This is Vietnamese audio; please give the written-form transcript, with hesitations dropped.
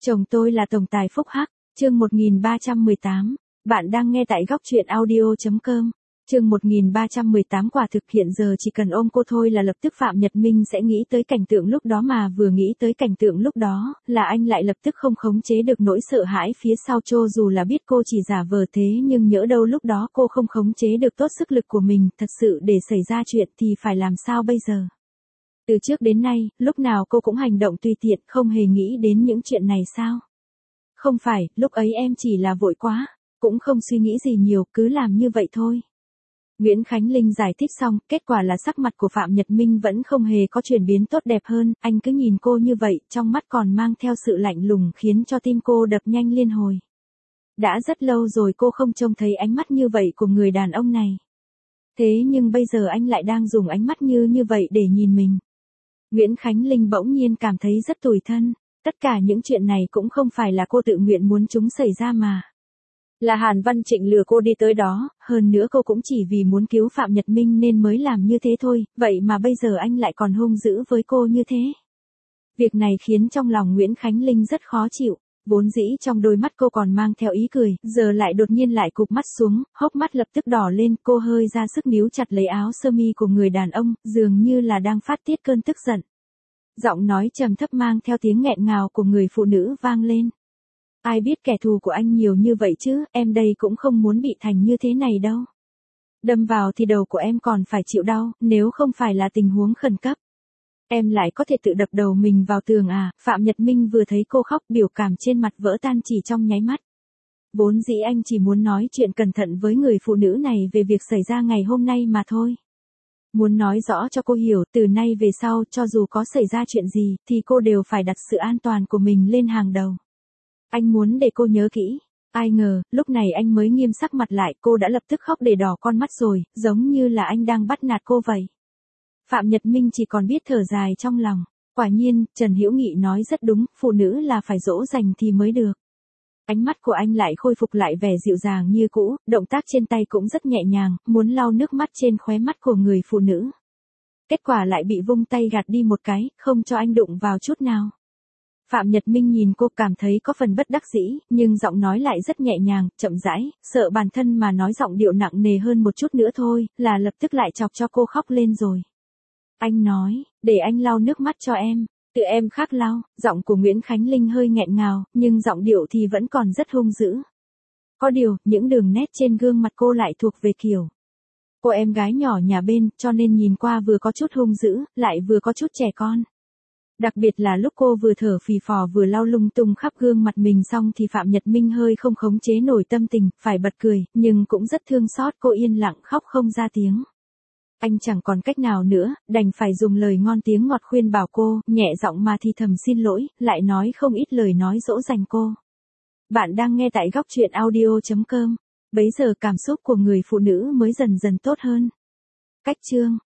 Chồng tôi là tổng tài phúc hắc, chương 1318. Bạn đang nghe tại góc truyện audio.com. Chương 1318 quả thực hiện giờ chỉ cần ôm cô thôi là lập tức Phạm Nhật Minh sẽ nghĩ tới cảnh tượng lúc đó, mà vừa nghĩ tới cảnh tượng lúc đó là anh lại lập tức không khống chế được nỗi sợ hãi phía sau. Cho dù là biết cô chỉ giả vờ thế, nhưng nhỡ đâu lúc đó cô không khống chế được tốt sức lực của mình, thật sự để xảy ra chuyện thì phải làm sao bây giờ? Từ trước đến nay, lúc nào cô cũng hành động tùy tiện, không hề nghĩ đến những chuyện này sao? Không phải, lúc ấy em chỉ là vội quá, cũng không suy nghĩ gì nhiều, cứ làm như vậy thôi. Nguyễn Khánh Linh giải thích xong, kết quả là sắc mặt của Phạm Nhật Minh vẫn không hề có chuyển biến tốt đẹp hơn, anh cứ nhìn cô như vậy, trong mắt còn mang theo sự lạnh lùng khiến cho tim cô đập nhanh liên hồi. Đã rất lâu rồi cô không trông thấy ánh mắt như vậy của người đàn ông này. Thế nhưng bây giờ anh lại đang dùng ánh mắt như vậy để nhìn mình. Nguyễn Khánh Linh bỗng nhiên cảm thấy rất tủi thân, tất cả những chuyện này cũng không phải là cô tự nguyện muốn chúng xảy ra mà. Là Hàn Văn Trịnh lừa cô đi tới đó, hơn nữa cô cũng chỉ vì muốn cứu Phạm Nhật Minh nên mới làm như thế thôi, vậy mà bây giờ anh lại còn hung dữ với cô như thế. Việc này khiến trong lòng Nguyễn Khánh Linh rất khó chịu, vốn dĩ trong đôi mắt cô còn mang theo ý cười, giờ lại đột nhiên lại cụp mắt xuống, hốc mắt lập tức đỏ lên, cô hơi ra sức níu chặt lấy áo sơ mi của người đàn ông, dường như là đang phát tiết cơn tức giận. Giọng nói trầm thấp mang theo tiếng nghẹn ngào của người phụ nữ vang lên. Ai biết kẻ thù của anh nhiều như vậy chứ, em đây cũng không muốn bị thành như thế này đâu. Đâm vào thì đầu của em còn phải chịu đau, nếu không phải là tình huống khẩn cấp. Em lại có thể tự đập đầu mình vào tường à? Phạm Nhật Minh vừa thấy cô khóc, biểu cảm trên mặt vỡ tan chỉ trong nháy mắt. Vốn dĩ anh chỉ muốn nói chuyện cẩn thận với người phụ nữ này về việc xảy ra ngày hôm nay mà thôi. Muốn nói rõ cho cô hiểu, từ nay về sau cho dù có xảy ra chuyện gì thì cô đều phải đặt sự an toàn của mình lên hàng đầu. Anh muốn để cô nhớ kỹ. Ai ngờ, lúc này anh mới nghiêm sắc mặt lại, cô đã lập tức khóc để đỏ con mắt rồi, giống như là anh đang bắt nạt cô vậy. Phạm Nhật Minh chỉ còn biết thở dài trong lòng. Quả nhiên, Trần Hữu Nghị nói rất đúng, phụ nữ là phải dỗ dành thì mới được. Ánh mắt của anh lại khôi phục lại vẻ dịu dàng như cũ, động tác trên tay cũng rất nhẹ nhàng, muốn lau nước mắt trên khóe mắt của người phụ nữ. Kết quả lại bị vung tay gạt đi một cái, không cho anh đụng vào chút nào. Phạm Nhật Minh nhìn cô cảm thấy có phần bất đắc dĩ, nhưng giọng nói lại rất nhẹ nhàng, chậm rãi, sợ bản thân mà nói giọng điệu nặng nề hơn một chút nữa thôi, là lập tức lại chọc cho cô khóc lên rồi. Anh nói, để anh lau nước mắt cho em, tự em khác lau. Giọng của Nguyễn Khánh Linh hơi nghẹn ngào, nhưng giọng điệu thì vẫn còn rất hung dữ. Có điều, những đường nét trên gương mặt cô lại thuộc về kiểu cô em gái nhỏ nhà bên, cho nên nhìn qua vừa có chút hung dữ, lại vừa có chút trẻ con. Đặc biệt là lúc cô vừa thở phì phò vừa lau lung tung khắp gương mặt mình xong thì Phạm Nhật Minh hơi không khống chế nổi tâm tình, phải bật cười, nhưng cũng rất thương xót cô yên lặng khóc không ra tiếng. Anh chẳng còn cách nào nữa, đành phải dùng lời ngon tiếng ngọt khuyên bảo cô, nhẹ giọng mà thì thầm xin lỗi, lại nói không ít lời nói dỗ dành cô. Bạn đang nghe tại góc truyện audio.com. Bấy giờ cảm xúc của người phụ nữ mới dần dần tốt hơn. Cách chương